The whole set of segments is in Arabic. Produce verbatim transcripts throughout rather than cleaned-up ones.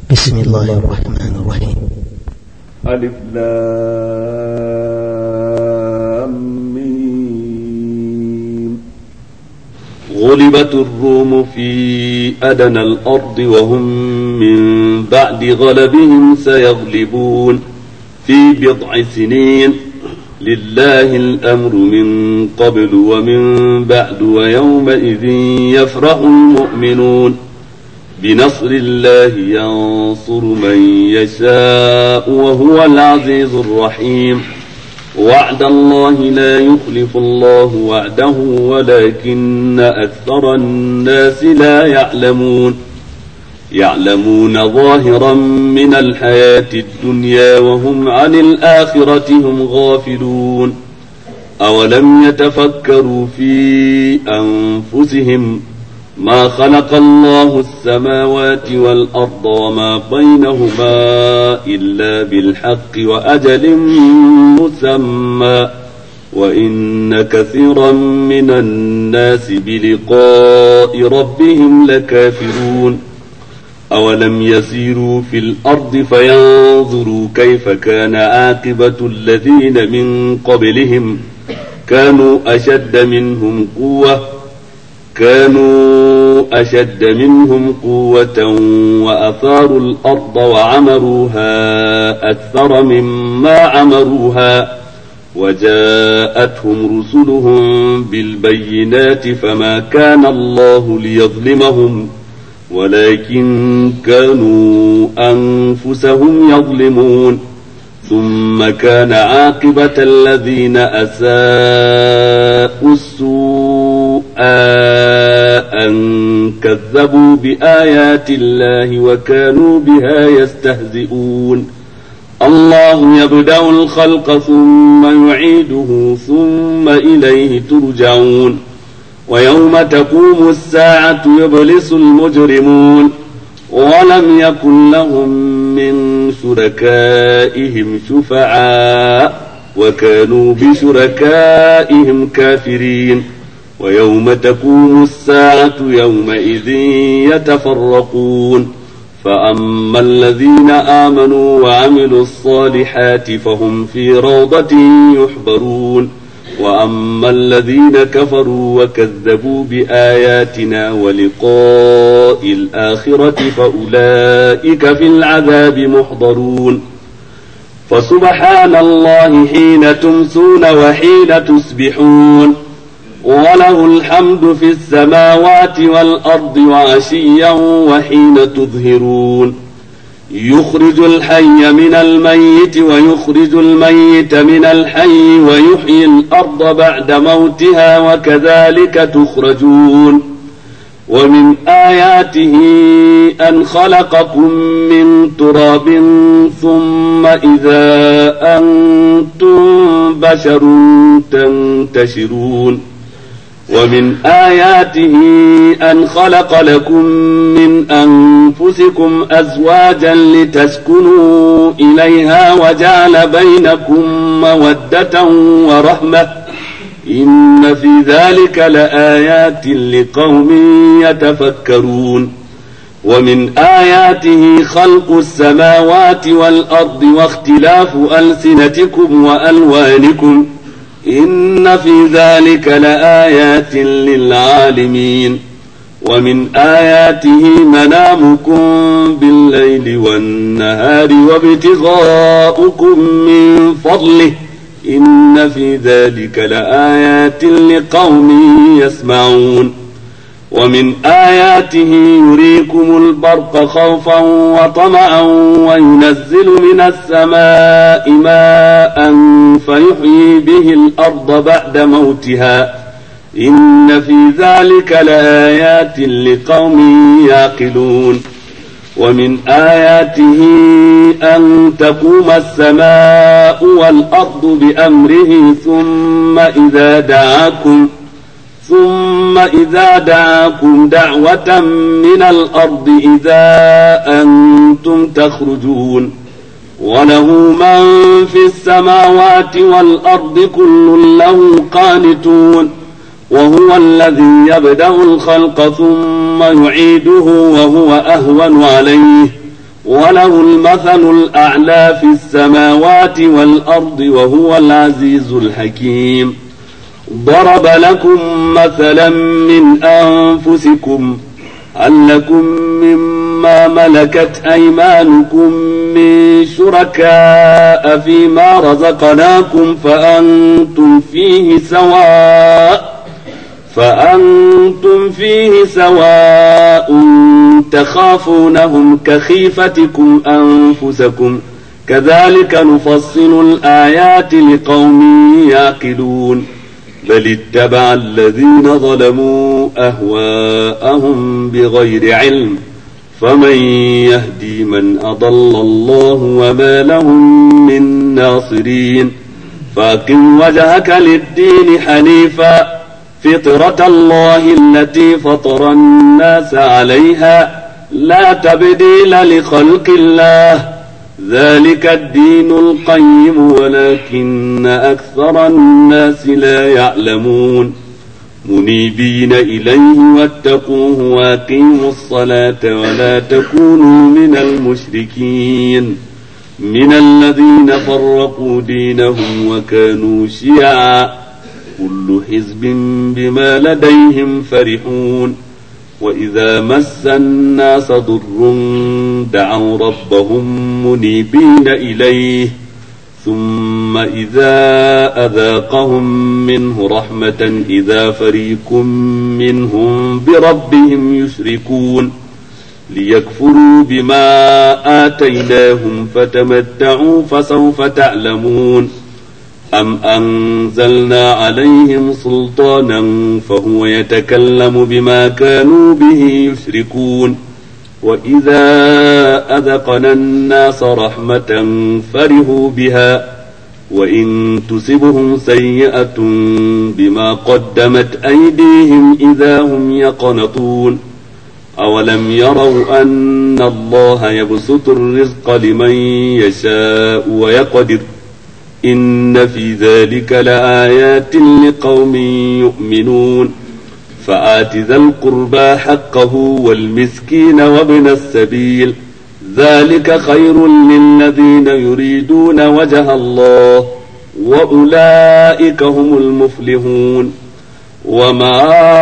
بسم الله الرحمن الرحيم. ألف لام ميم. غلبت الروم في أدنى الأرض وهم من بعد غلبهم سيغلبون في بضع سنين لله الأمر من قبل ومن بعد ويومئذ يفرح المؤمنون بنصر الله ينصر من يشاء وهو العزيز الرحيم. وعد الله لا يخلف الله وعده ولكن أكثر الناس لا يعلمون يعلمون ظاهرا من الحياة الدنيا وهم عن الآخرة هم غافلون. أولم يتفكروا في أنفسهم ما خلق الله السماوات والأرض وما بينهما إلا بالحق وأجل مسمى وإن كثيرا من الناس بلقاء ربهم لكافرون. أولم يسيروا في الأرض فينظروا كيف كان عاقبة الذين من قبلهم كانوا أشد منهم قوة كانوا أشد منهم قوة وأثاروا الأرض وعمروها أكثر مما عمروها وجاءتهم رسلهم بالبينات فما كان الله ليظلمهم ولكن كانوا أنفسهم يظلمون. ثم كان عاقبة الذين أساءوا السوء أن كذبوا بآيات الله وكانوا بها يستهزئون. الله يبدأ الخلق ثم يعيده ثم إليه ترجعون. ويوم تقوم الساعة يبلس المجرمون ولم يكن لهم من شركائهم شفعاء وكانوا بشركائهم كافرين. ويوم تقوم الساعة يومئذ يتفرقون فأما الذين آمنوا وعملوا الصالحات فهم في روضة يحبرون وأما الذين كفروا وكذبوا بآياتنا ولقاء الآخرة فأولئك في العذاب محضرون. فسبحان الله حين تمسون وحين تصبحون وله الحمد في السماوات والأرض وعشيا وحين تظهرون. يخرج الحي من الميت ويخرج الميت من الحي ويحيي الأرض بعد موتها وكذلك تخرجون. ومن آياته أن خلقكم من تراب ثم إذا أنتم بشر تنتشرون. ومن آياته أن خلق لكم من أنفسكم أزواجا لتسكنوا إليها وجعل بينكم مودة ورحمة إن في ذلك لآيات لقوم يتفكرون. ومن آياته خلق السماوات والأرض واختلاف ألسنتكم وألوانكم إن في ذلك لآيات للعالمين. ومن آياته منامكم بالليل والنهار وابتغاؤكم من فضله إن في ذلك لآيات لقوم يسمعون. ومن آياته يريكم البرق خوفا وطمعا وينزل من السماء ماء فيحيي به الأرض بعد موتها إن في ذلك لآيات لقوم يعقلون. ومن آياته أن تقوم السماء والأرض بأمره ثم إذا دعاكم ثم إذا دعاكم دعوة من الأرض إذا أنتم تخرجون. وله من في السماوات والأرض كل له قانتون. وهو الذي يبدأ الخلق ثم يعيده وهو أهون عليه وله المثل الأعلى في السماوات والأرض وهو العزيز الحكيم. ضرب لكم مثلا من أنفسكم هل لكم مما ملكت أيمانكم من شركاء فيما رزقناكم فأنتم فيه سواء فأنتم فيه سواء تخافونهم كخيفتكم أنفسكم كذلك نفصل الآيات لقوم يعقلون. بل اتبع الذين ظلموا أهواءهم بغير علم فمن يهدي من أضل الله وما لهم من ناصرين. فأقم وجهك للدين حنيفا فطرة الله التي فطر الناس عليها لا تبديل لخلق الله ذلك الدين القيم ولكن أكثر الناس لا يعلمون. منيبين إليه واتقوه واقيموا الصلاة ولا تكونوا من المشركين من الذين فرقوا دينهم وكانوا شيعا كل حزب بما لديهم فرحون. وإذا مس الناس ضر دعوا ربهم منيبين إليه ثم إذا أذاقهم منه رحمة إذا فريق منهم بربهم يشركون. ليكفروا بما آتيناهم فتمتعوا فسوف تعلمون. أم أنزلنا عليهم سلطانا فهو يتكلم بما كانوا به يشركون. وإذا أذقنا الناس رحمة فرحوا بها وإن تصبهم سيئة بما قدمت أيديهم إذا هم يقنطون. أولم يروا أن الله يبسط الرزق لمن يشاء ويقدر إن في ذلك لآيات لقوم يؤمنون. فآت ذا القربى حقه والمسكين وابن السبيل ذلك خير للذين يريدون وجه الله وأولئك هم المفلحون. وما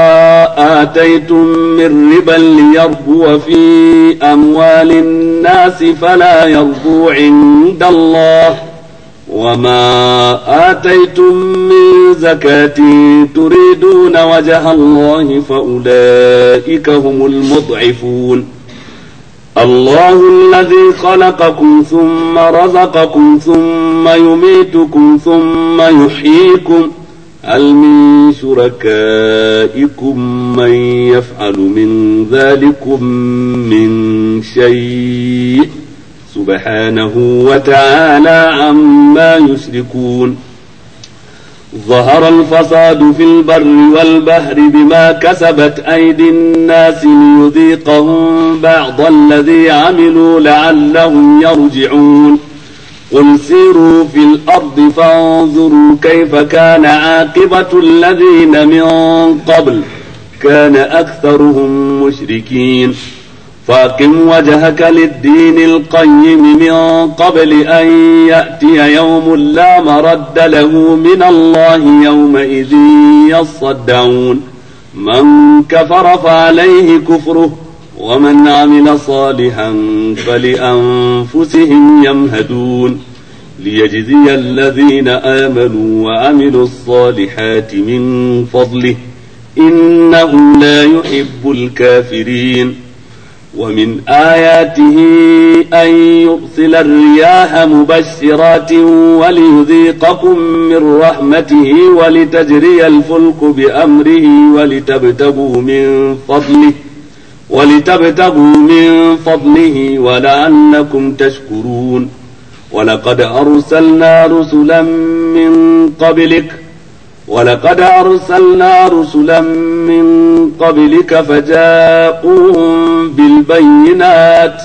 آتيتم من ربا ليربو في أموال الناس فلا يربو عند الله وما آتيتم من زكاة تريدون وجه الله فأولئك هم المضعفون. الله الذي خلقكم ثم رزقكم ثم يميتكم ثم يحييكم هل من شركائكم من يفعل من ذلكم من شيء سبحانه وتعالى عما يشركون. ظهر الفساد في البر والبحر بما كسبت أيدي الناس ليذيقهم بعض الذي عملوا لعلهم يرجعون. قل سيروا في الأرض فانظروا كيف كان عاقبة الذين من قبل كان أكثرهم مشركين. فاقم وجهك للدين القيم من قبل أن يأتي يوم لا مرد له من الله يومئذ يصدعون. من كفر فعليه كفره ومن عمل صالحا فلأنفسهم يمهدون. ليجزي الذين آمنوا وعملوا الصالحات من فضله إنه لا يحب الكافرين. ومن آياته أن يرسل الرياح مبشرات وليذيقكم من رحمته ولتجري الفلك بأمره ولتبتغوا من فضله ولتبتغوا من فضله ولعلكم تشكرون. ولقد أرسلنا رسلا من قبلك ولقد أرسلنا رسلا من قبلك فجاءوهم بالبينات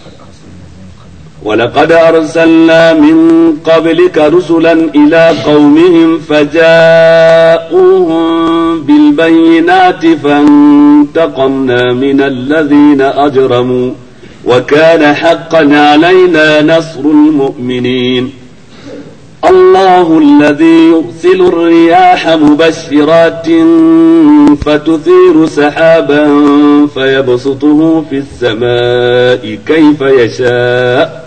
ولقد أرسلنا من قبلك رسلا إلى قومهم فجاءوهم بالبينات فانتقمنا من الذين أجرموا وكان حقا علينا نصر المؤمنين. الله الذي يرسل الرياح مبشرات فتثير سحابا فيبسطه في السماء كيف يشاء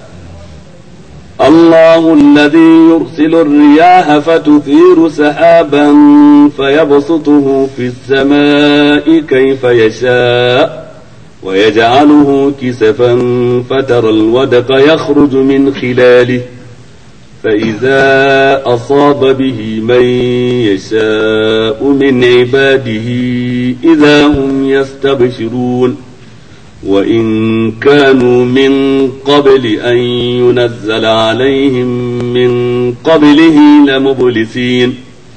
الله الذي يرسل الرياح فتثير سحابا فيبسطه في السماء كيف يشاء ويجعله كسفا فترى الودق يخرج من خلاله فإذا أصاب به من يشاء من عباده إذا هم يستبشرون. وإن كانوا من قبل أن ينزل عليهم من قبله لمبلسين.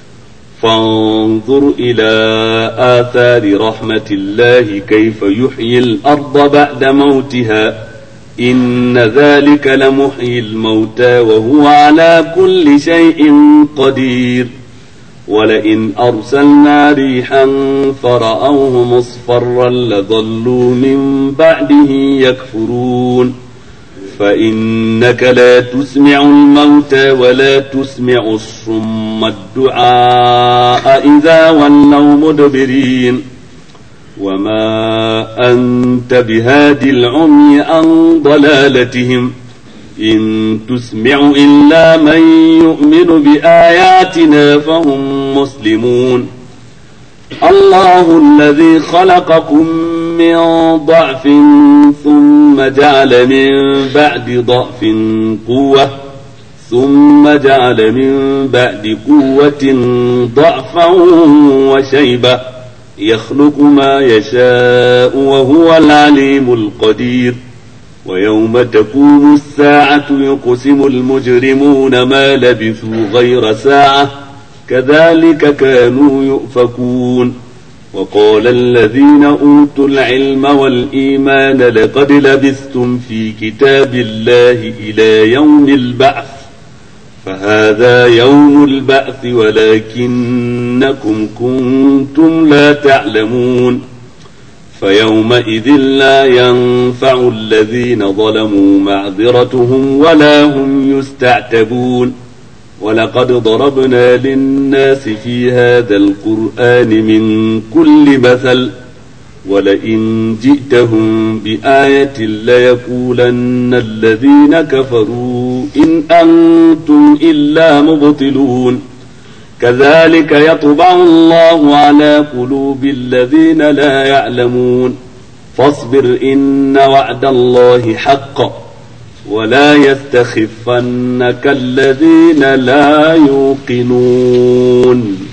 فانظر إلى آثار رحمة الله كيف يحيي الأرض بعد موتها إن ذلك لمحيي الموتى وهو على كل شيء قدير. ولئن أرسلنا ريحا فرأوه مصفرا لظلوا من بعده يكفرون. فإنك لا تسمع الموتى ولا تسمع الصم الدعاء إذا ولوا مدبرين. وما أنت بهاد العمي عن ضلالتهم إن تسمع إلا من يؤمن بآياتنا فهم مسلمون. الله الذي خلقكم من ضعف ثم جعل من بعد ضعف قوة ثم جعل من بعد قوة ضعفا وشيبة يخلق ما يشاء وهو العليم القدير. ويوم تقوم الساعة يقسم المجرمون ما لبثوا غير ساعة كذلك كانوا يؤفكون. وقال الذين أوتوا العلم والإيمان لقد لبثتم في كتاب الله إلى يوم البعث فهذا يوم البعث ولكنكم كنتم لا تعلمون. فيومئذ لا ينفع الذين ظلموا معذرتهم ولا هم يستعتبون. ولقد ضربنا للناس في هذا القرآن من كل مثل ولئن جئتهم بآية ليقولن الذين كفروا إن أنتم إلا مبطلون. كذلك يطبع الله على قلوب الذين لا يعلمون. فاصبر إن وعد الله حق ولا يستخفنك الذين لا يوقنون.